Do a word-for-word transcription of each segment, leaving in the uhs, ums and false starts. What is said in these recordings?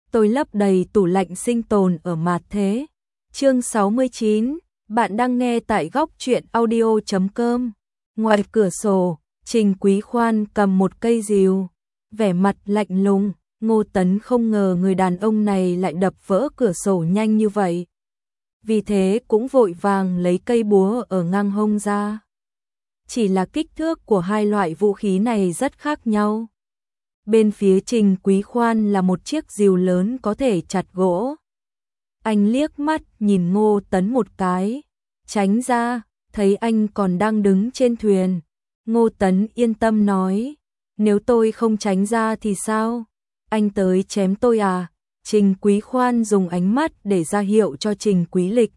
tôi lấp đầy tủ lạnh sinh tồn ở Mạt Thế. Chương sáu mươi chín, bạn đang nghe tại góc truyện audio chấm com. Ngoài cửa sổ, Trình Quý Khoan cầm một cây rìu, vẻ mặt lạnh lùng. Ngô Tấn không ngờ người đàn ông này lại đập vỡ cửa sổ nhanh như vậy. Vì thế cũng vội vàng lấy cây búa ở ngang hông ra. Chỉ là kích thước của hai loại vũ khí này rất khác nhau. Bên phía Trình Quý Khoan là một chiếc rìu lớn có thể chặt gỗ. Anh liếc mắt nhìn Ngô Tấn một cái, tránh ra, thấy anh còn đang đứng trên thuyền. Ngô Tấn yên tâm nói, nếu tôi không tránh ra thì sao? Anh tới chém tôi à? Trình Quý Khoan dùng ánh mắt để ra hiệu cho Trình Quý Lịch.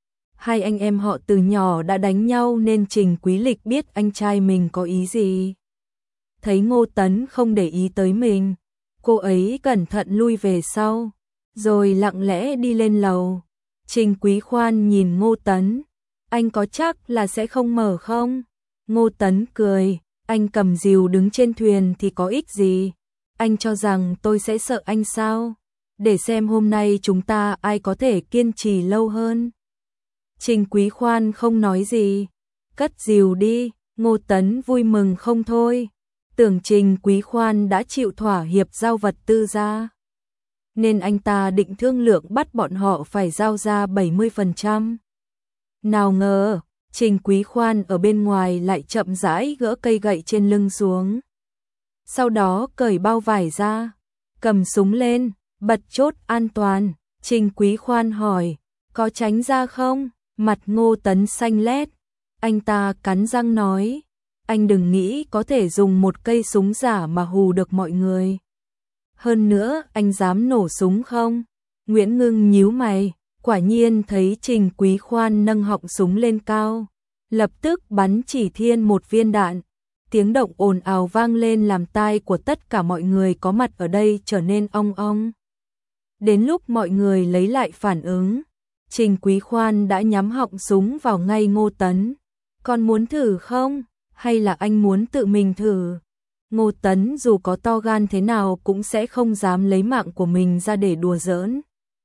Hai anh em họ từ nhỏ đã đánh nhau nên Trình Quý Lịch biết anh trai mình có ý gì. Thấy Ngô Tấn không để ý tới mình, cô ấy cẩn thận lui về sau, rồi lặng lẽ đi lên lầu. Trình Quý Khoan nhìn Ngô Tấn, anh có chắc là sẽ không mở không? Ngô Tấn cười, anh cầm rìu đứng trên thuyền thì có ích gì? Anh cho rằng tôi sẽ sợ anh sao? Để xem hôm nay chúng ta ai có thể kiên trì lâu hơn. Trình Quý Khoan không nói gì, cất rìu đi. Ngô Tấn vui mừng không thôi, tưởng Trình Quý Khoan đã chịu thỏa hiệp giao vật tư ra, nên anh ta định thương lượng bắt bọn họ phải giao ra bảy mươi phần trăm. Nào ngờ, Trình Quý Khoan ở bên ngoài lại chậm rãi gỡ cây gậy trên lưng xuống. Sau đó cởi bao vải ra, cầm súng lên, bật chốt an toàn. Trình Quý Khoan hỏi, có tránh ra không? Mặt Ngô Tấn xanh lét, anh ta cắn răng nói, anh đừng nghĩ có thể dùng một cây súng giả mà hù được mọi người. Hơn nữa, anh dám nổ súng không? Nguyễn Ngưng nhíu mày, quả nhiên thấy Trình Quý Khoan nâng họng súng lên cao, lập tức bắn chỉ thiên một viên đạn. Tiếng động ồn ào vang lên làm tai của tất cả mọi người có mặt ở đây trở nên ong ong. Đến lúc mọi người lấy lại phản ứng, Trình Quý Khoan đã nhắm họng súng vào ngay Ngô Tấn. Con muốn thử không? Hay là anh muốn tự mình thử? Ngô Tấn dù có to gan thế nào cũng sẽ không dám lấy mạng của mình ra để đùa giỡn.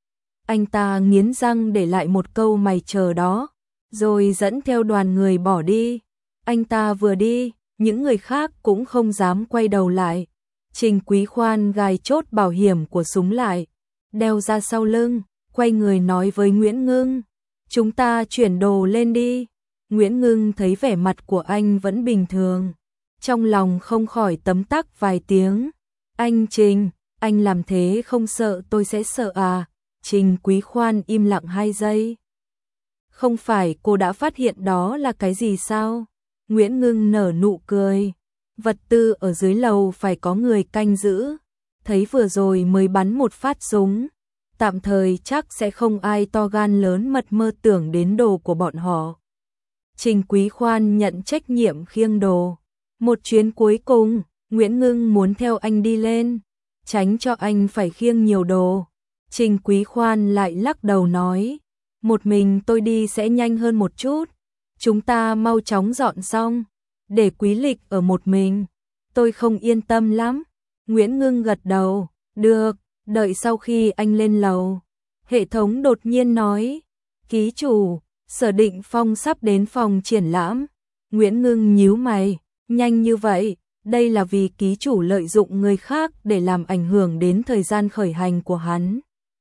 Anh ta nghiến răng để lại một câu mày chờ đó, rồi dẫn theo đoàn người bỏ đi. Anh ta vừa đi, những người khác cũng không dám quay đầu lại. Trình Quý Khoan gài chốt bảo hiểm của súng lại, đeo ra sau lưng, quay người nói với Nguyễn Ngưng, chúng ta chuyển đồ lên đi. Nguyễn Ngưng thấy vẻ mặt của anh vẫn bình thường, trong lòng không khỏi tấm tắc vài tiếng. Anh Trình, anh làm thế không sợ tôi sẽ sợ à? Trình Quý Khoan im lặng hai giây. Không phải cô đã phát hiện đó là cái gì sao? Nguyễn Ngưng nở nụ cười, vật tư ở dưới lầu phải có người canh giữ, thấy vừa rồi mới bắn một phát súng, tạm thời chắc sẽ không ai to gan lớn mật mơ tưởng đến đồ của bọn họ. Trình Quý Khoan nhận trách nhiệm khiêng đồ. Một chuyến cuối cùng, Nguyễn Ngưng muốn theo anh đi lên, tránh cho anh phải khiêng nhiều đồ. Trình Quý Khoan lại lắc đầu nói, một mình tôi đi sẽ nhanh hơn một chút, chúng ta mau chóng dọn xong, để Quý Lịch ở một mình, tôi không yên tâm lắm. Nguyễn Ngưng gật đầu, được. Đợi sau khi anh lên lầu, hệ thống đột nhiên nói, ký chủ, Sở Định Phong sắp đến phòng triển lãm. Nguyễn Ngưng nhíu mày, nhanh như vậy, đây là vì ký chủ lợi dụng người khác để làm ảnh hưởng đến thời gian khởi hành của hắn.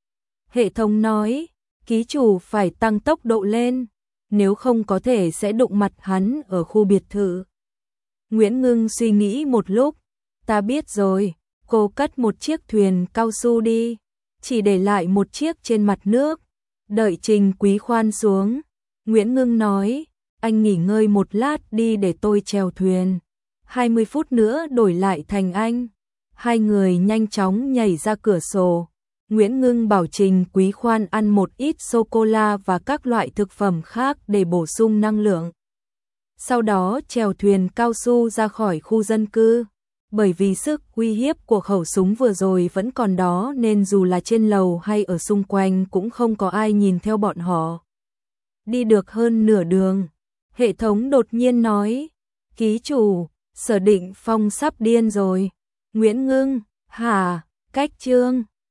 Hệ thống nói, ký chủ phải tăng tốc độ lên, nếu không có thể sẽ đụng mặt hắn ở khu biệt thự. Nguyễn Ngưng suy nghĩ một lúc, ta biết rồi. Cô cất một chiếc thuyền cao su đi, chỉ để lại một chiếc trên mặt nước. Đợi Trình Quý Khoan xuống, Nguyễn Ngưng nói, anh nghỉ ngơi một lát đi để tôi chèo thuyền, hai mươi phút nữa đổi lại thành anh. Hai người nhanh chóng nhảy ra cửa sổ. Nguyễn Ngưng bảo Trình Quý Khoan ăn một ít sô-cô-la và các loại thực phẩm khác để bổ sung năng lượng. Sau đó chèo thuyền cao su ra khỏi khu dân cư. Bởi vì sức uy hiếp của khẩu súng vừa rồi vẫn còn đó nên dù là trên lầu hay ở xung quanh cũng không có ai nhìn theo bọn họ. Đi được hơn nửa đường, hệ thống đột nhiên nói, ký chủ, Sở Định Phong sắp điên rồi. Nguyễn Ngưng, hả, cách chương.